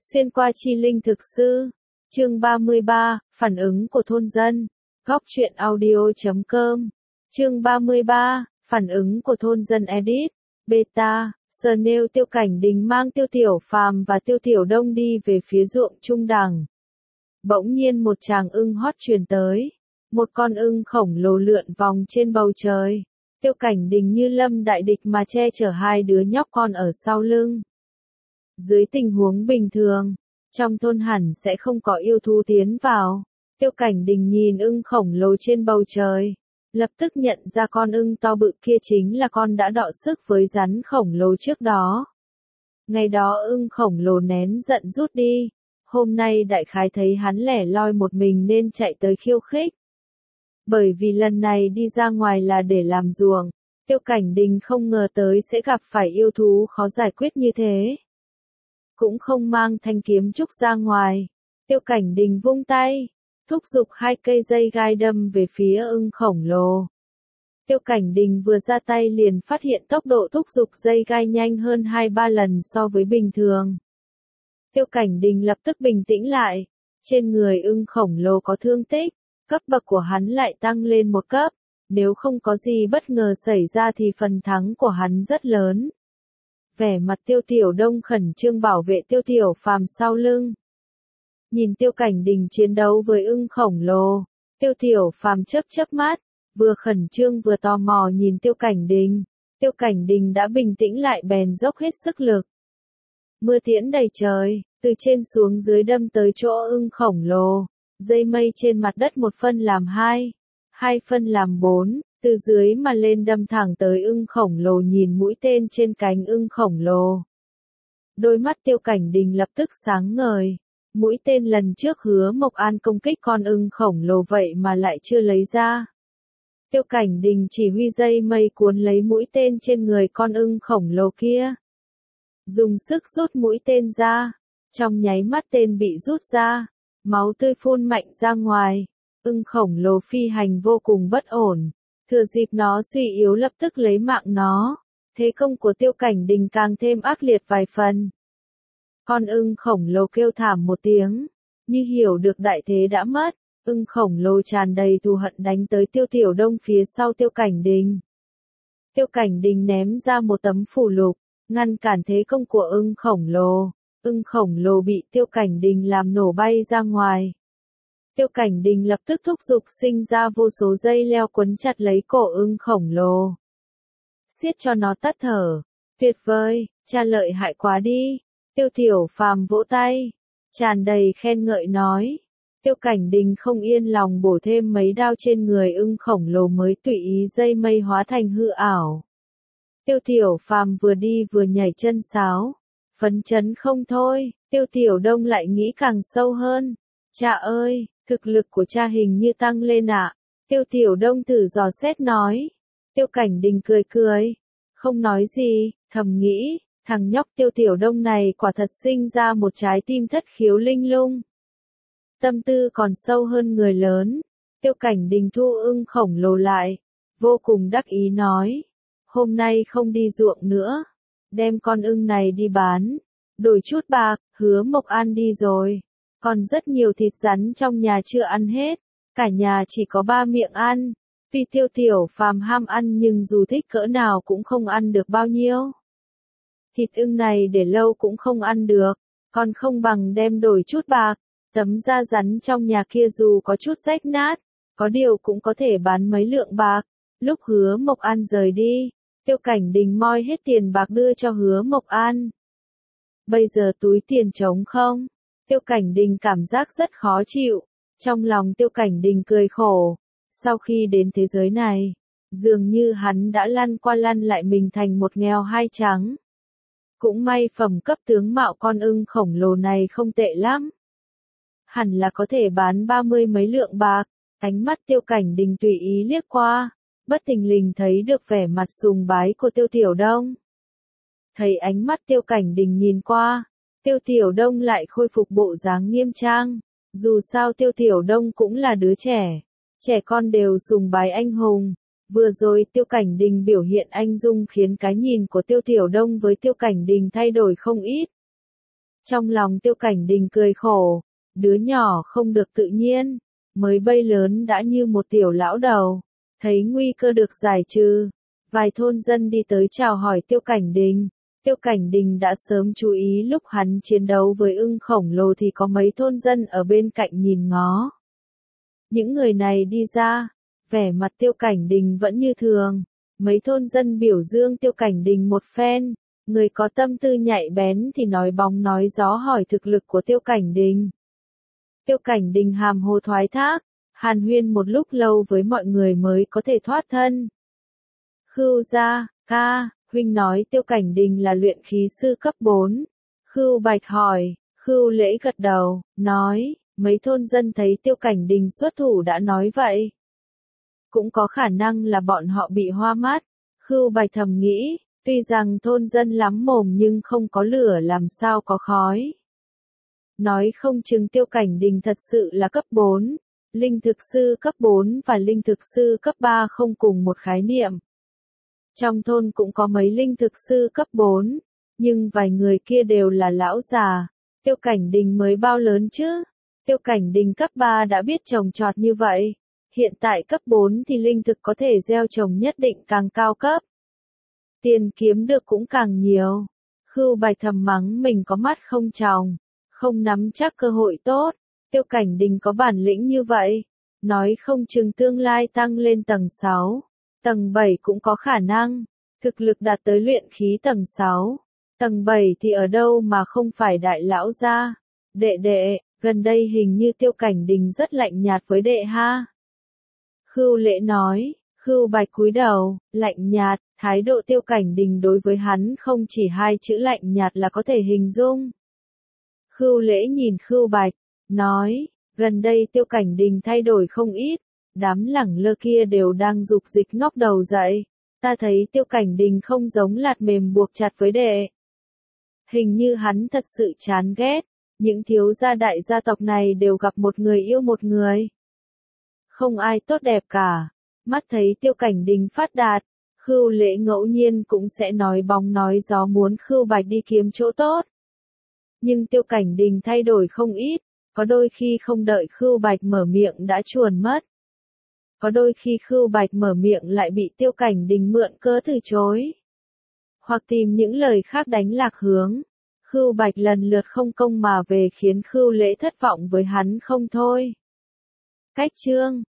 Xuyên qua chi linh thực sư. Chương 33, phản ứng của thôn dân. Góc truyện audio.com. Chương 33, phản ứng của thôn dân edit. Beta, Snail Tiêu Cảnh Đình mang Tiêu Tiểu Phàm và Tiêu Tiểu Đông đi về phía ruộng trung đẳng. Bỗng nhiên một tràng ưng hót truyền tới. Một con ưng khổng lồ lượn vòng trên bầu trời. Tiêu Cảnh Đình như lâm đại địch mà che chở hai đứa nhóc con ở sau lưng. Dưới tình huống bình thường, trong thôn hẳn sẽ không có yêu thú tiến vào. Tiêu Cảnh Đình nhìn ưng khổng lồ trên bầu trời, lập tức nhận ra con ưng to bự kia chính là con đã đọ sức với rắn khổng lồ trước đó. Ngày đó ưng khổng lồ nén giận rút đi, hôm nay đại khái thấy hắn lẻ loi một mình nên chạy tới khiêu khích. Bởi vì lần này đi ra ngoài là để làm ruộng, Tiêu Cảnh Đình không ngờ tới sẽ gặp phải yêu thú khó giải quyết như thế. Cũng không mang thanh kiếm trúc ra ngoài. Tiêu Cảnh Đình vung tay, thúc giục hai cây dây gai đâm về phía ưng khổng lồ. Tiêu Cảnh Đình vừa ra tay liền phát hiện tốc độ thúc giục dây gai nhanh hơn 2-3 lần so với bình thường. Tiêu Cảnh Đình lập tức bình tĩnh lại. Trên người ưng khổng lồ có thương tích, cấp bậc của hắn lại tăng lên một cấp. Nếu không có gì bất ngờ xảy ra thì phần thắng của hắn rất lớn. Vẻ mặt Tiêu Tiểu Đông khẩn trương bảo vệ Tiêu Tiểu Phàm sau lưng. Nhìn Tiêu Cảnh Đình chiến đấu với ưng khổng lồ, Tiêu Tiểu Phàm chớp mắt, vừa khẩn trương vừa tò mò nhìn Tiêu Cảnh Đình. Tiêu Cảnh Đình đã bình tĩnh lại bèn dốc hết sức lực. Mưa tiễn đầy trời, từ trên xuống dưới đâm tới chỗ ưng khổng lồ. Dây mây trên mặt đất một phân làm hai, hai phân làm bốn. Từ dưới mà lên đâm thẳng tới ưng khổng lồ nhìn mũi tên trên cánh ưng khổng lồ. Đôi mắt Tiêu Cảnh Đình lập tức sáng ngời. Mũi tên lần trước Hứa Mộc An công kích con ưng khổng lồ vậy mà lại chưa lấy ra. Tiêu Cảnh Đình chỉ huy dây mây cuốn lấy mũi tên trên người con ưng khổng lồ kia. Dùng sức rút mũi tên ra. Trong nháy mắt tên bị rút ra. Máu tươi phun mạnh ra ngoài. Ưng khổng lồ phi hành vô cùng bất ổn. Thừa dịp nó suy yếu lập tức lấy mạng nó. Thế công của Tiêu Cảnh Đình càng thêm ác liệt vài phần. Con ưng khổng lồ kêu thảm một tiếng. Như hiểu được đại thế đã mất. Ưng khổng lồ tràn đầy thù hận đánh tới Tiêu Tiểu Đông phía sau Tiêu Cảnh Đình. Tiêu Cảnh Đình ném ra một tấm phù lục. Ngăn cản thế công của ưng khổng lồ. Ưng khổng lồ bị Tiêu Cảnh Đình làm nổ bay ra ngoài. Tiêu Cảnh Đình lập tức thúc giục sinh ra vô số dây leo quấn chặt lấy cổ ưng khổng lồ. Siết cho nó tắt thở. Tuyệt vời, cha lợi hại quá đi. Tiêu Tiểu Phàm vỗ tay, tràn đầy khen ngợi nói. Tiêu Cảnh Đình không yên lòng bổ thêm mấy đao trên người ưng khổng lồ mới tùy ý dây mây hóa thành hư ảo. Tiêu Tiểu Phàm vừa đi vừa nhảy chân sáo. Phấn chấn không thôi, Tiêu Tiểu Đông lại nghĩ càng sâu hơn. Cha ơi! Thực lực của cha hình như tăng lên ạ. Tiêu Tiểu Đông thử dò xét nói. Tiêu Cảnh Đình cười, không nói gì, thầm nghĩ, thằng nhóc Tiêu Tiểu Đông này quả thật sinh ra một trái tim thất khiếu linh lung. Tâm tư còn sâu hơn người lớn. Tiêu Cảnh Đình thu ưng khổng lồ lại, vô cùng đắc ý nói. Hôm nay không đi ruộng nữa, đem con ưng này đi bán, đổi chút bạc. Hứa Mộc An đi rồi. Còn rất nhiều thịt rắn trong nhà chưa ăn hết, cả nhà chỉ có 3 miệng ăn. Tuy Tiêu Tiểu Phàm ham ăn nhưng dù thích cỡ nào cũng không ăn được bao nhiêu. Thịt ưng này để lâu cũng không ăn được, còn không bằng đem đổi chút bạc. Tấm da rắn trong nhà kia dù có chút rách nát, có điều cũng có thể bán mấy lượng bạc. Lúc Hứa Mộc An rời đi, Tiêu Cảnh Đình moi hết tiền bạc đưa cho Hứa Mộc An. Bây giờ túi tiền trống không? Tiêu Cảnh Đình cảm giác rất khó chịu. Trong lòng Tiêu Cảnh Đình cười khổ. Sau khi đến thế giới này, dường như hắn đã lăn qua lăn lại mình thành một nghèo hai trắng. Cũng may phẩm cấp tướng mạo con ưng khổng lồ này không tệ lắm. Hẳn là có thể bán 30 mấy lượng bạc. Ánh mắt Tiêu Cảnh Đình tùy ý liếc qua, bất thình lình thấy được vẻ mặt sùng bái của Tiêu Tiểu Đông. Thấy ánh mắt Tiêu Cảnh Đình nhìn qua, Tiêu Tiểu Đông lại khôi phục bộ dáng nghiêm trang. Dù sao Tiêu Tiểu Đông cũng là đứa trẻ. Trẻ con đều sùng bái anh hùng. Vừa rồi Tiêu Cảnh Đình biểu hiện anh dung khiến cái nhìn của Tiêu Tiểu Đông với Tiêu Cảnh Đình thay đổi không ít. Trong lòng Tiêu Cảnh Đình cười khổ, đứa nhỏ không được tự nhiên, mới bay lớn đã như một tiểu lão đầu, thấy nguy cơ được giải trừ. Vài thôn dân đi tới chào hỏi Tiêu Cảnh Đình. Tiêu Cảnh Đình đã sớm chú ý lúc hắn chiến đấu với ưng khổng lồ thì có mấy thôn dân ở bên cạnh nhìn ngó. Những người này đi ra, vẻ mặt Tiêu Cảnh Đình vẫn như thường. Mấy thôn dân biểu dương Tiêu Cảnh Đình một phen, người có tâm tư nhạy bén thì nói bóng nói gió hỏi thực lực của Tiêu Cảnh Đình. Tiêu Cảnh Đình hàm hồ thoái thác, hàn huyên một lúc lâu với mọi người mới có thể thoát thân. Khưu gia, ca, huynh nói Tiêu Cảnh Đình là luyện khí sư cấp 4. Khưu Bạch hỏi, Khưu Lễ gật đầu, nói, mấy thôn dân thấy Tiêu Cảnh Đình xuất thủ đã nói vậy. Cũng có khả năng là bọn họ bị hoa mắt. Khưu Bạch thầm nghĩ, tuy rằng thôn dân lắm mồm nhưng không có lửa làm sao có khói. Nói không chừng Tiêu Cảnh Đình thật sự là cấp 4. Linh thực sư cấp 4 và linh thực sư cấp 3 không cùng một khái niệm. Trong thôn cũng có mấy linh thực sư cấp 4, nhưng vài người kia đều là lão già. Tiêu Cảnh Đình mới bao lớn chứ? Tiêu Cảnh Đình cấp 3 đã biết trồng trọt như vậy. Hiện tại cấp 4 thì linh thực có thể gieo trồng nhất định càng cao cấp. Tiền kiếm được cũng càng nhiều. Khưu Bạch thầm mắng mình có mắt không tròng, không nắm chắc cơ hội tốt. Tiêu Cảnh Đình có bản lĩnh như vậy, nói không chừng tương lai tăng lên tầng 6, tầng 7 cũng có khả năng, thực lực đạt tới luyện khí tầng 6, tầng 7 thì ở đâu mà không phải đại lão gia. Đệ đệ, gần đây hình như Tiêu Cảnh Đình rất lạnh nhạt với đệ ha. Khưu Lễ nói. Khưu Bạch cúi đầu, lạnh nhạt, thái độ Tiêu Cảnh Đình đối với hắn không chỉ hai chữ lạnh nhạt là có thể hình dung. Khưu Lễ nhìn Khưu Bạch, nói, gần đây Tiêu Cảnh Đình thay đổi không ít, đám lẳng lơ kia đều đang dục dịch ngóc đầu dậy, ta thấy Tiêu Cảnh Đình không giống lạt mềm buộc chặt với đệ. Hình như hắn thật sự chán ghét, những thiếu gia đại gia tộc này đều gặp một người yêu một người. Không ai tốt đẹp cả. Mắt thấy Tiêu Cảnh Đình phát đạt, Khưu Lễ ngẫu nhiên cũng sẽ nói bóng nói gió muốn Khưu Bạch đi kiếm chỗ tốt. Nhưng Tiêu Cảnh Đình thay đổi không ít, có đôi khi không đợi Khưu Bạch mở miệng đã chuồn mất. Có đôi khi Khưu Bạch mở miệng lại bị Tiêu Cảnh Đình mượn cớ từ chối. Hoặc tìm những lời khác đánh lạc hướng. Khưu Bạch lần lượt không công mà về khiến Khưu Lễ thất vọng với hắn không thôi. Cách chương